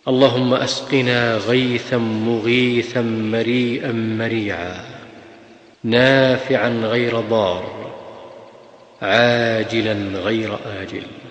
اللهم أسقنا غيثا مغيثا مريئا مريعا نافعا غير ضار عاجلا غير آجل.